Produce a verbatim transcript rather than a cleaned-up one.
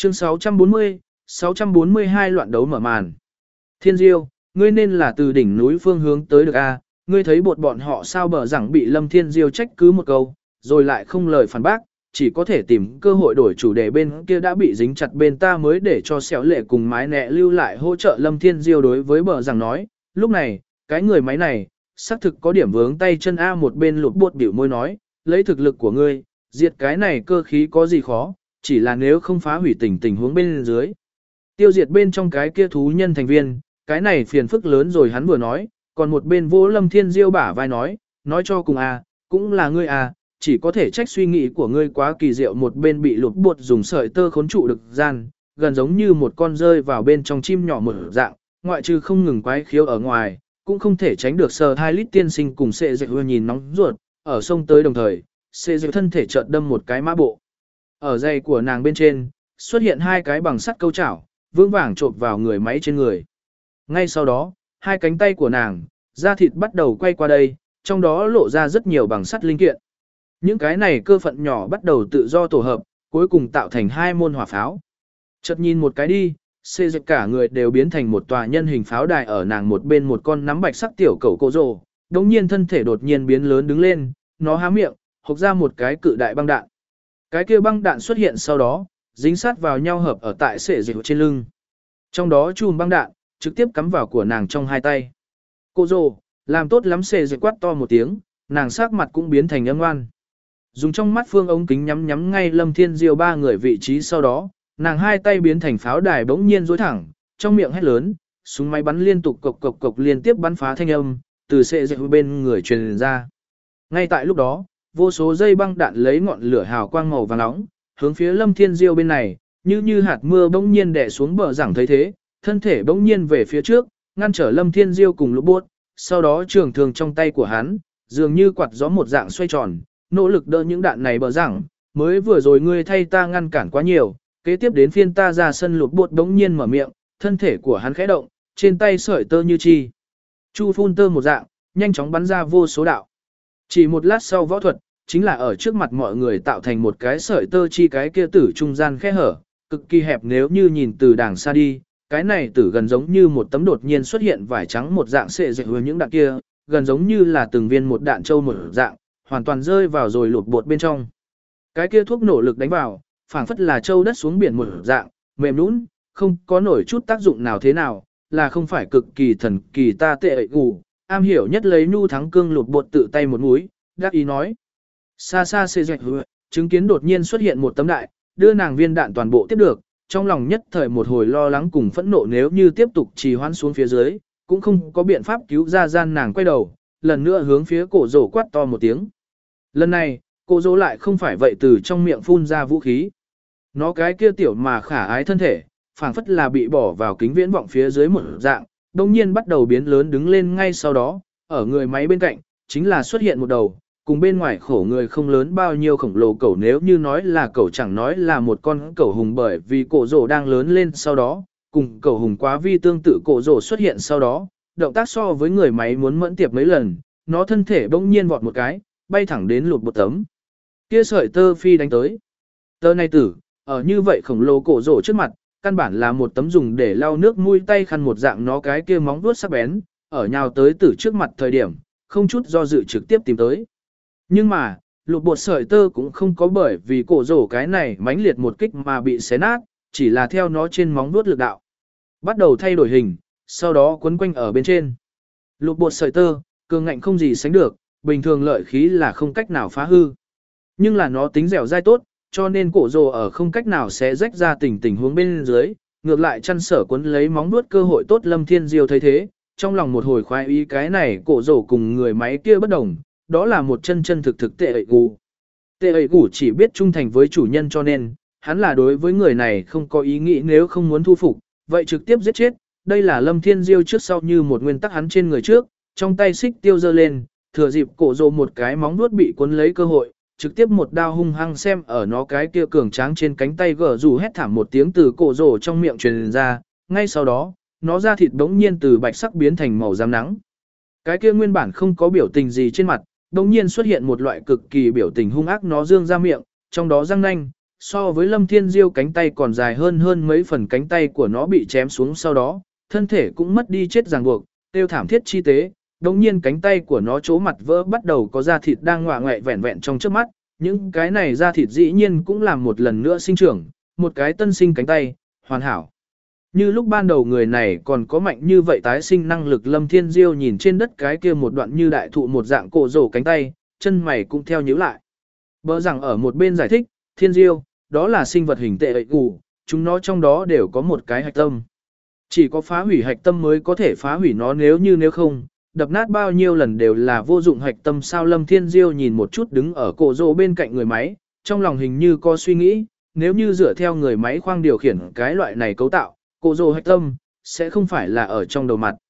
Chương sáu trăm bốn mươi, sáu trăm bốn mươi hai loạn đấu mở màn. Thiên Diêu, ngươi nên là từ đỉnh núi phương hướng tới được a, ngươi thấy bột bọn họ sao bờ rằng bị Lâm Thiên Diêu trách cứ một câu, rồi lại không lời phản bác, chỉ có thể tìm cơ hội đổi chủ đề bên kia đã bị dính chặt bên ta mới để cho xéo lệ cùng mái nẹ lưu lại hỗ trợ Lâm Thiên Diêu đối với bờ rằng nói, lúc này, cái người máy này, xác thực có điểm vướng tay chân A một bên lụt bột biểu môi nói, lấy thực lực của ngươi, diệt cái này cơ khí có gì khó, chỉ là nếu không phá hủy tình tình huống bên dưới. Tiêu diệt bên trong cái kia thú nhân thành viên, cái này phiền phức lớn rồi hắn vừa nói, còn một bên vô Lâm Thiên Diêu bả vai nói, nói cho cùng a, cũng là ngươi a, chỉ có thể trách suy nghĩ của ngươi quá kỳ diệu một bên bị lụt buộc dùng sợi tơ khốn trụ được gian, gần giống như một con rơi vào bên trong chim nhỏ một dạng, ngoại trừ không ngừng quái khiếu ở ngoài, cũng không thể tránh được sờ hai lít tiên sinh cùng sệ dạy nhìn nóng ruột, ở sông tới đồng thời, sệ dạy thân thể chợt đâm một cái mã bộ. Ở dây của nàng bên trên, xuất hiện hai cái bằng sắt câu chảo, vững vàng chộp vào người máy trên người. Ngay sau đó, hai cánh tay của nàng, da thịt bắt đầu quay qua đây, trong đó lộ ra rất nhiều bằng sắt linh kiện. Những cái này cơ phận nhỏ bắt đầu tự do tổ hợp, cuối cùng tạo thành hai môn hỏa pháo. Chợt nhìn một cái đi, xê dịch cả người đều biến thành một tòa nhân hình pháo đài ở nàng một bên một con nắm bạch sắc tiểu cẩu cô rồ, đống nhiên thân thể đột nhiên biến lớn đứng lên, nó há miệng, hộc ra một cái cự đại băng đạn. Cái kia băng đạn xuất hiện sau đó, dính sát vào nhau hợp ở tại xệ dịch trên lưng. Trong đó chùm băng đạn, trực tiếp cắm vào của nàng trong hai tay. Cô rồ, làm tốt lắm xệ dịch quát to một tiếng, nàng sắc mặt cũng biến thành âm ngoan. Dùng trong mắt phương ống kính nhắm nhắm ngay Lâm Thiên Diêu ba người vị trí sau đó, nàng hai tay biến thành pháo đài bỗng nhiên dối thẳng, trong miệng hét lớn, súng máy bắn liên tục cộc cộc cộc liên tiếp bắn phá thanh âm, từ xệ dịch bên người truyền ra. Ngay tại lúc đó, vô số dây băng đạn lấy ngọn lửa hào quang màu vàng nóng, hướng phía Lâm Thiên Diêu bên này, như như hạt mưa bỗng nhiên đè xuống bờ rằng thấy thế, thân thể bỗng nhiên về phía trước, ngăn trở Lâm Thiên Diêu cùng lũ bốt, sau đó trường thường trong tay của hắn, dường như quạt gió một dạng xoay tròn, nỗ lực đỡ những đạn này bờ rằng, mới vừa rồi ngươi thay ta ngăn cản quá nhiều, kế tiếp đến phiên ta ra sân lụt bốt bỗng nhiên mở miệng, thân thể của hắn khẽ động, trên tay sợi tơ như chi. Chu phun tơ một dạng, nhanh chóng bắn ra vô số đạo. Chỉ một lát sau võ thuật, chính là ở trước mặt mọi người tạo thành một cái sợi tơ chi cái kia tử trung gian khe hở, cực kỳ hẹp nếu như nhìn từ đàng xa đi, cái này tử gần giống như một tấm đột nhiên xuất hiện vải trắng một dạng sệ dệt hướng những đạn kia, gần giống như là từng viên một đạn châu một dạng, hoàn toàn rơi vào rồi lụt bột bên trong. Cái kia thuốc nổ lực đánh vào, phảng phất là châu đất xuống biển một dạng, mềm nhũn, không có nổi chút tác dụng nào thế nào, là không phải cực kỳ thần kỳ ta tệ ệ gù, am hiểu nhất lấy nhu thắng cương lụt bột tự tay một mũi, đắc ý nói. Xa xa xê dạch hứa, chứng kiến đột nhiên xuất hiện một tấm đại, đưa nàng viên đạn toàn bộ tiếp được, trong lòng nhất thời một hồi lo lắng cùng phẫn nộ nếu như tiếp tục trì hoãn xuống phía dưới, cũng không có biện pháp cứu ra gian nàng quay đầu, lần nữa hướng phía cổ rổ quát to một tiếng. Lần này, cổ rổ lại không phải vậy từ trong miệng phun ra vũ khí. Nó cái kia tiểu mà khả ái thân thể, phảng phất là bị bỏ vào kính viễn vọng phía dưới một dạng, đồng nhiên bắt đầu biến lớn đứng lên ngay sau đó, ở người máy bên cạnh, chính là xuất hiện một đầu, cùng bên ngoài khổ người không lớn bao nhiêu khổng lồ cẩu nếu như nói là cẩu chẳng nói là một con cẩu hùng bởi vì cổ rổ đang lớn lên sau đó, cùng cẩu hùng quá vi tương tự cổ rổ xuất hiện sau đó, động tác so với người máy muốn mẫn tiệp mấy lần, nó thân thể bỗng nhiên vọt một cái, bay thẳng đến lụt một tấm. Kia sợi tơ phi đánh tới. Tơ này tử, ở như vậy khổng lồ cổ rổ trước mặt, căn bản là một tấm dùng để lau nước mũi tay khăn một dạng nó cái kia móng vuốt sắc bén, ở nhào tới tử trước mặt thời điểm, không chút do dự trực tiếp tìm tới. Nhưng mà, lụt bột sợi tơ cũng không có bởi vì cổ rổ cái này mãnh liệt một kích mà bị xé nát, chỉ là theo nó trên móng vuốt lực đạo. Bắt đầu thay đổi hình, sau đó quấn quanh ở bên trên. Lụt bột sợi tơ, cường ngạnh không gì sánh được, bình thường lợi khí là không cách nào phá hư. Nhưng là nó tính dẻo dai tốt, cho nên cổ rổ ở không cách nào sẽ rách ra tình tình huống bên dưới, ngược lại chăn sở quấn lấy móng vuốt cơ hội tốt. Lâm Thiên Diêu thấy thế, trong lòng một hồi khoái ý cái này cổ rổ cùng người máy kia bất đồng, đó là một chân chân thực thực tệ ẩy gù. Tệ ẩy gù chỉ biết trung thành với chủ nhân cho nên, hắn là đối với người này không có ý nghĩ nếu không muốn thu phục, vậy trực tiếp giết chết. Đây là Lâm Thiên Diêu trước sau như một nguyên tắc hắn trên người trước, trong tay xích tiêu giơ lên, thừa dịp cổ rồ một cái móng vuốt bị cuốn lấy cơ hội, trực tiếp một đao hung hăng xem ở nó cái kia cường tráng trên cánh tay gở rủ hét thảm một tiếng từ cổ rồ trong miệng truyền ra, ngay sau đó, nó da thịt bỗng nhiên từ bạch sắc biến thành màu giám nắng. Cái kia nguyên bản không có biểu tình gì trên mặt, đồng nhiên xuất hiện một loại cực kỳ biểu tình hung ác nó dương ra miệng, trong đó răng nanh, So với Lâm Thiên Diêu cánh tay còn dài hơn hơn mấy phần cánh tay của nó bị chém xuống sau đó, thân thể cũng mất đi chết ràng buộc, tiêu thảm thiết chi tế, đồng nhiên cánh tay của nó chỗ mặt vỡ bắt đầu có da thịt đang ngọa ngoẹ vẹn vẹn trong trước mắt, những cái này da thịt dĩ nhiên cũng làm một lần nữa sinh trưởng, một cái tân sinh cánh tay, hoàn hảo. Như lúc ban đầu người này còn có mạnh như vậy tái sinh năng lực, Lâm Thiên Diêu nhìn trên đất cái kia một đoạn như đại thụ một dạng cổ rổ cánh tay, chân mày cũng theo nhíu lại. Bỡ rằng ở một bên giải thích, Thiên Diêu, đó là sinh vật hình tệ ệ củ, chúng nó trong đó đều có một cái hạch tâm. Chỉ có phá hủy hạch tâm mới có thể phá hủy nó, nếu như nếu không, đập nát bao nhiêu lần đều là vô dụng hạch tâm. Sao? Lâm Thiên Diêu nhìn một chút đứng ở cổ rổ bên cạnh người máy, trong lòng hình như có suy nghĩ, nếu như dựa theo người máy khoang điều khiển cái loại này cấu tạo, cổ rổ hạch tâm sẽ không phải là ở trong đầu mặt.